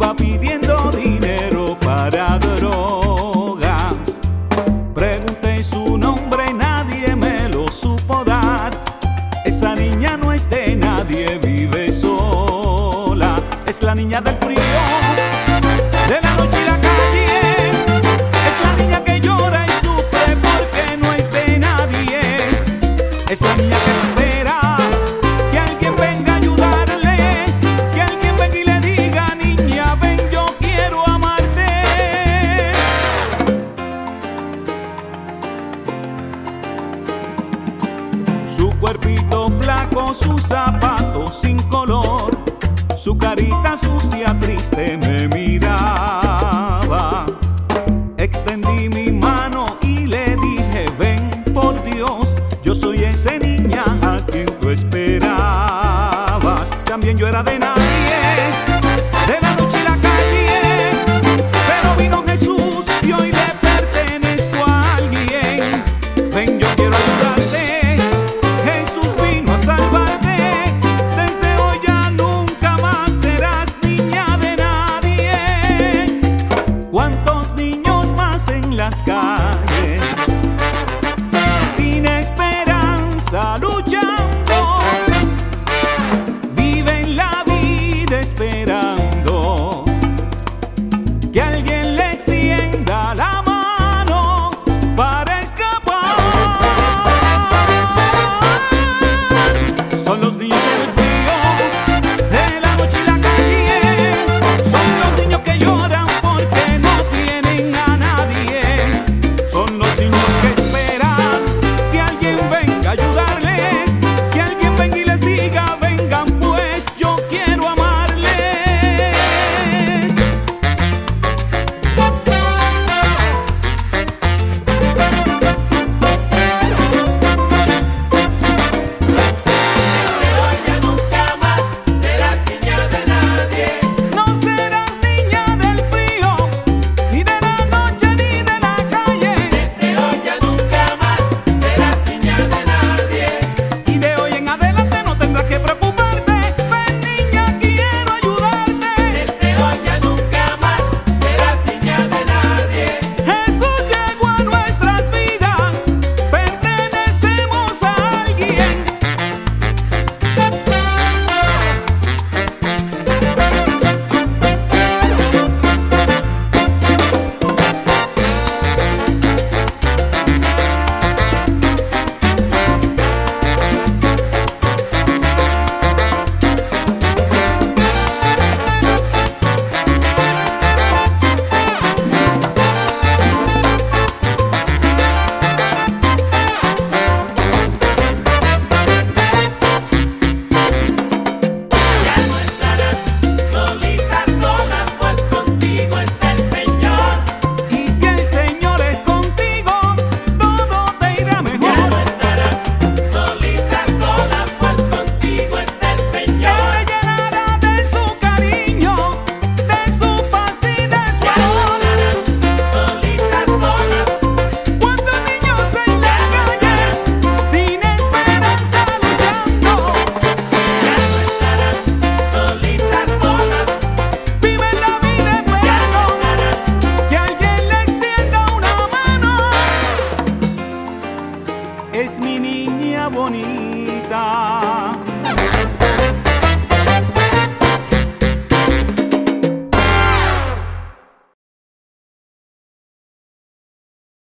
anda pidiendo dinero para drogas. Pregunté su nombre, nadie me lo supo dar. Esa niña no es de nadie, vive sola. Es la niña del frío, de la noche y la calle. Es la niña que llora y sufre porque no es de nadie. Es la niña que espera que alguien venga a ayudarle, que alguien venga y le diga: niña, ven, yo quiero amarte. Su cuerpito flaco, sus zapatos sin color, su carita sucia, triste me miraba. Extendí mi mano y le dije: ven, por Dios, yo soy esa niña a quien tú esperabas. También yo era de nadie, de la noche y la calle, pero vino Jesús y hoy le pertenezco a alguien. Ven, yo quiero ayudarte, Jesús vino a salvarte. Desde hoy ya nunca más serás niña de nadie. ¿Cuántos niños más en las calles, sin esperanza, luchando, viven la vida esperando que alguien le extienda la mano para escapar? Son los niños del frío, de la noche y la calle. Son los niños que lloran porque no tienen a nadie. Son los niños que esperan que alguien venga a ayudarles, que alguien venga y les diga: vengan pues, yo quiero amarles. Hoy ya nunca más serás niña de nadie. No serás niña del frío, ni de la noche ni de la calle. Desde hoy ya nunca más serás niña de nadie. Y de hoy en adelante no tendrás que preocuparte. Ven, niña, quiero ayudarte. Desde hoy ya nunca más serás niña de nadie. Jesús llegó a nuestras vidas, pertenecemos a alguien. Ya no estarás solita, sola, pues contigo está el Señor. Y si el Señor es contigo, todo te irá Ya mejor. no estarás solita, sola, pues contigo está el Señor. Él te llenará de su cariño, de su paz y de su Ya no amor. estarás solita, sola. ¿Cuántos niños en las calles, sin esperanza, luchando? Ya no estarás solita, sola. Viven la vida Ya no esperando estarás. que alguien le extienda una mano. Es mi niña bonita.